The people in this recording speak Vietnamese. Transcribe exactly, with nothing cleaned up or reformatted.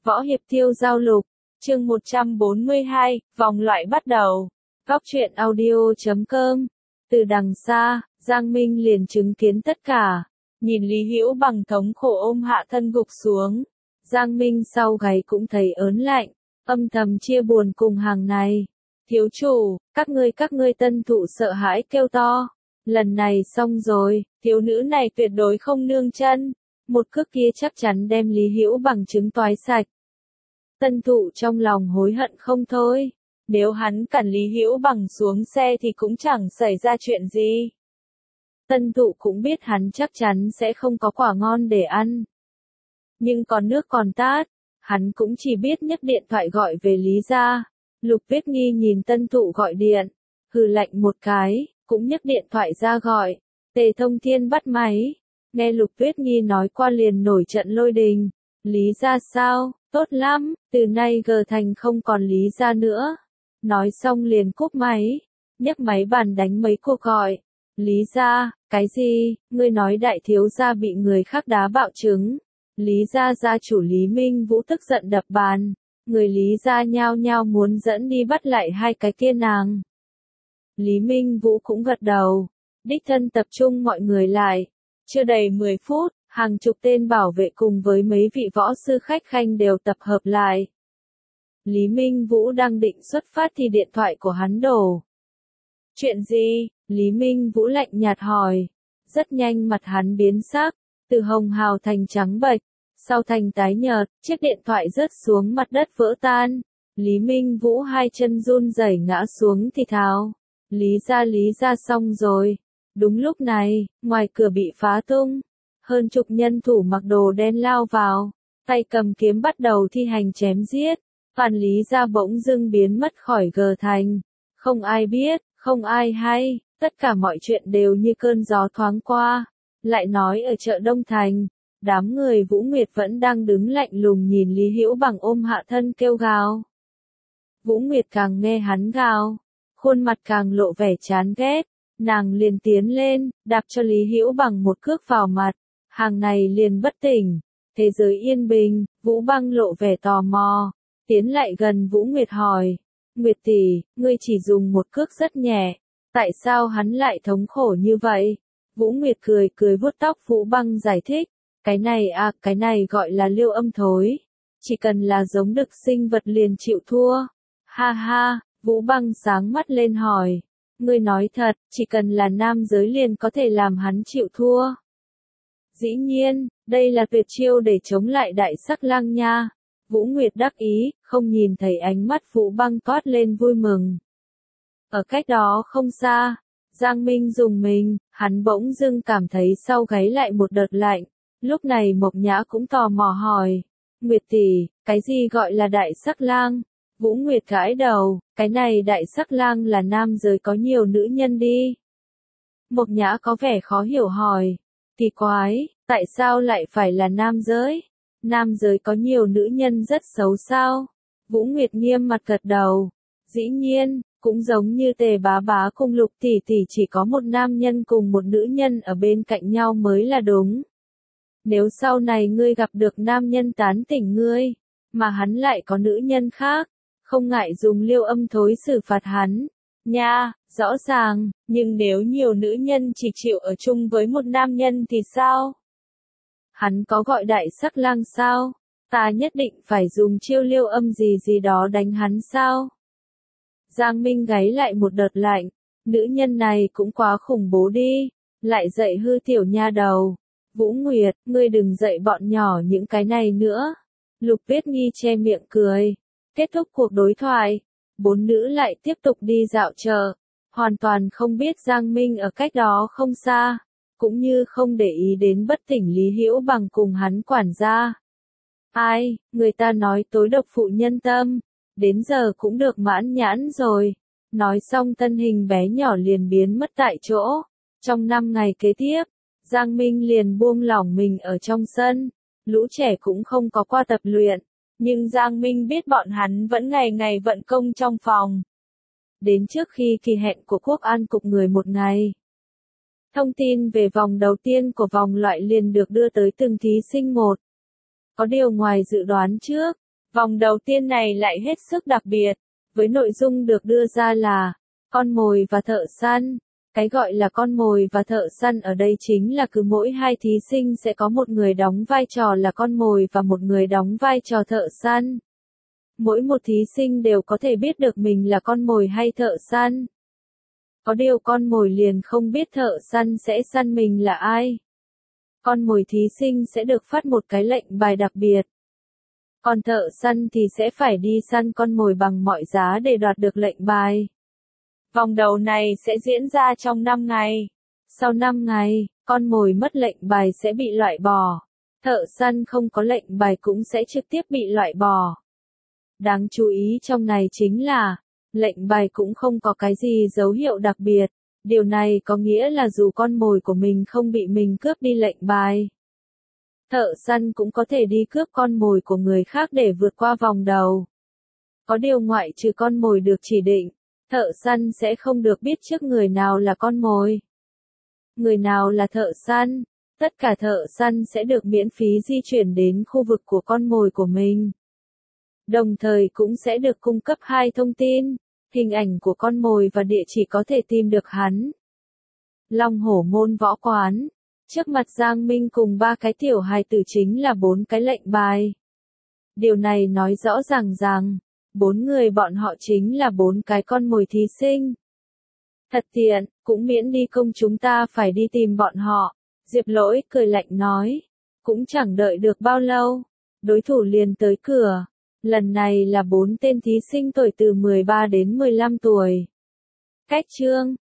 Võ Hiệp Tiêu Giao Lục, chương một trăm bốn mươi hai, vòng loại bắt đầu. Góc truyện audio chấm com. Từ đằng xa, Giang Minh liền chứng kiến tất cả. Nhìn Lý Hữu Bằng thống khổ ôm hạ thân gục xuống. Giang Minh sau gáy cũng thấy ớn lạnh, âm thầm chia buồn cùng hàng này. Thiếu chủ, các ngươi các ngươi tân thụ sợ hãi kêu to. Lần này xong rồi, thiếu nữ này tuyệt đối không nương chân. Một cước kia chắc chắn đem Lý Hữu Bằng trứng toái sạch. Tân thụ trong lòng hối hận không thôi. Nếu hắn cản Lý Hữu Bằng xuống xe thì cũng chẳng xảy ra chuyện gì. Tân thụ cũng biết hắn chắc chắn sẽ không có quả ngon để ăn. Nhưng còn nước còn tát, hắn cũng chỉ biết nhấc điện thoại gọi về Lý gia. Lục Tuyết Nghi nhìn tân thụ gọi điện, hừ lạnh một cái, cũng nhấc điện thoại ra gọi. Tề Thông Thiên bắt máy, nghe Lục Tuyết Nghi nói qua liền nổi trận lôi đình. Lý gia sao, tốt lắm, từ nay G Thành không còn Lý gia nữa. Nói xong liền cúp máy, nhấc máy bàn đánh mấy cuộc gọi. Lý gia, cái gì, ngươi nói đại thiếu gia bị người khác đá bạo trứng. Lý gia gia chủ Lý Minh Vũ tức giận đập bàn, người Lý gia nhao nhao muốn dẫn đi bắt lại hai cái kia nàng. Lý Minh Vũ cũng gật đầu, đích thân tập trung mọi người lại. Chưa đầy mười phút, hàng chục tên bảo vệ cùng với mấy vị võ sư khách khanh đều tập hợp lại. Lý Minh Vũ đang định xuất phát thì điện thoại của hắn đổ. Chuyện gì? Lý Minh Vũ lạnh nhạt hỏi. Rất nhanh mặt hắn biến sắc, từ hồng hào thành trắng bệch, sau thành tái nhợt, chiếc điện thoại rớt xuống mặt đất vỡ tan. Lý Minh Vũ hai chân run rẩy ngã xuống thì thào. Lý gia Lý gia xong rồi. Đúng lúc này, ngoài cửa bị phá tung. Hơn chục nhân thủ mặc đồ đen lao vào, tay cầm kiếm bắt đầu thi hành chém giết. Phan Lý gia bỗng dưng biến mất khỏi G Thành. Không ai biết, không ai hay, tất cả mọi chuyện đều như cơn gió thoáng qua. Lại nói ở chợ Đông Thành, đám người Vũ Nguyệt vẫn đang đứng lạnh lùng nhìn Lý Hữu Bằng ôm hạ thân kêu gào. Vũ Nguyệt càng nghe hắn gào, khuôn mặt càng lộ vẻ chán ghét, nàng liền tiến lên, đạp cho Lý Hữu Bằng một cước vào mặt, hàng này liền bất tỉnh. Thế giới yên bình, Vũ Băng lộ vẻ tò mò, tiến lại gần Vũ Nguyệt hỏi, Nguyệt tỷ, ngươi chỉ dùng một cước rất nhẹ, tại sao hắn lại thống khổ như vậy? Vũ Nguyệt cười cười vuốt tóc Vũ Băng giải thích, cái này à, cái này gọi là liêu âm thối, chỉ cần là giống đực sinh vật liền chịu thua. Ha ha, Vũ Băng sáng mắt lên hỏi, ngươi nói thật, chỉ cần là nam giới liền có thể làm hắn chịu thua. Dĩ nhiên, đây là tuyệt chiêu để chống lại đại sắc lang nha. Vũ Nguyệt đắc ý, không nhìn thấy ánh mắt Vũ Băng toát lên vui mừng. Ở cách đó không xa, Giang Minh dùng mình, hắn bỗng dưng cảm thấy sau gáy lại một đợt lạnh. Lúc này Mộc Nhã cũng tò mò hỏi, Nguyệt tỷ, cái gì gọi là đại sắc lang? Vũ Nguyệt gãi đầu, cái này đại sắc lang là nam giới có nhiều nữ nhân đi. Mộc Nhã có vẻ khó hiểu hỏi, kỳ quái, tại sao lại phải là nam giới? Nam giới có nhiều nữ nhân rất xấu sao? Vũ Nguyệt nghiêm mặt gật đầu. Dĩ nhiên, cũng giống như Tề bá bá cùng Lục tỷ tỷ chỉ có một nam nhân cùng một nữ nhân ở bên cạnh nhau mới là đúng. Nếu sau này ngươi gặp được nam nhân tán tỉnh ngươi, mà hắn lại có nữ nhân khác, không ngại dùng liêu âm thối xử phạt hắn. Nha, rõ ràng, nhưng nếu nhiều nữ nhân chỉ chịu ở chung với một nam nhân thì sao? Hắn có gọi đại sắc lang sao? Ta nhất định phải dùng chiêu liêu âm gì gì đó đánh hắn sao? Giang Minh gáy lại một đợt lạnh, nữ nhân này cũng quá khủng bố đi, lại dạy hư tiểu nha đầu. Vũ Nguyệt, ngươi đừng dạy bọn nhỏ những cái này nữa. Lục Tuyết Nghi che miệng cười. Kết thúc cuộc đối thoại, bốn nữ lại tiếp tục đi dạo chợ, hoàn toàn không biết Giang Minh ở cách đó không xa, cũng như không để ý đến bất tỉnh Lý Hữu Bằng cùng hắn quản gia. Ai, người ta nói tối độc phụ nhân tâm, đến giờ cũng được mãn nhãn rồi. Nói xong thân hình bé nhỏ liền biến mất tại chỗ. Trong năm ngày kế tiếp, Giang Minh liền buông lỏng mình ở trong sân, lũ trẻ cũng không có qua tập luyện, nhưng Giang Minh biết bọn hắn vẫn ngày ngày vận công trong phòng. Đến trước khi kỳ hẹn của Quốc An Cục người một ngày, thông tin về vòng đầu tiên của vòng loại liền được đưa tới từng thí sinh một. Có điều ngoài dự đoán trước, Vòng đầu tiên này lại hết sức đặc biệt, với nội dung được đưa ra là con mồi và thợ săn. Cái gọi là con mồi và thợ săn ở đây chính là cứ mỗi hai thí sinh sẽ có một người đóng vai trò là con mồi và một người đóng vai trò thợ săn. Mỗi một thí sinh đều có thể biết được mình là con mồi hay thợ săn. Có điều con mồi liền không biết thợ săn sẽ săn mình là ai. Con mồi thí sinh sẽ được phát một cái lệnh bài đặc biệt. Còn thợ săn thì sẽ phải đi săn con mồi bằng mọi giá để đoạt được lệnh bài. Vòng đầu này sẽ diễn ra trong năm ngày. Sau năm ngày, con mồi mất lệnh bài sẽ bị loại bỏ. Thợ săn không có lệnh bài cũng sẽ trực tiếp bị loại bỏ. Đáng chú ý trong này chính là, lệnh bài cũng không có cái gì dấu hiệu đặc biệt. Điều này có nghĩa là dù con mồi của mình không bị mình cướp đi lệnh bài, thợ săn cũng có thể đi cướp con mồi của người khác để vượt qua vòng đầu. Có điều ngoại trừ con mồi được chỉ định, thợ săn sẽ không được biết trước người nào là con mồi, người nào là thợ săn. Tất cả thợ săn sẽ được miễn phí di chuyển đến khu vực của con mồi của mình. Đồng thời cũng sẽ được cung cấp hai thông tin, hình ảnh của con mồi và địa chỉ có thể tìm được hắn. Long Hổ Môn Võ Quán. Trước mặt Giang Minh cùng ba cái tiểu hài tử chính là bốn cái lệnh bài. Điều này nói rõ ràng rằng, bốn người bọn họ chính là bốn cái con mồi thí sinh. Thật tiện, cũng miễn đi công chúng ta phải đi tìm bọn họ. Diệp Lỗi cười lạnh nói. Cũng chẳng đợi được bao lâu, đối thủ liền tới cửa. Lần này là bốn tên thí sinh tuổi từ mười ba đến mười lăm tuổi. Cách chương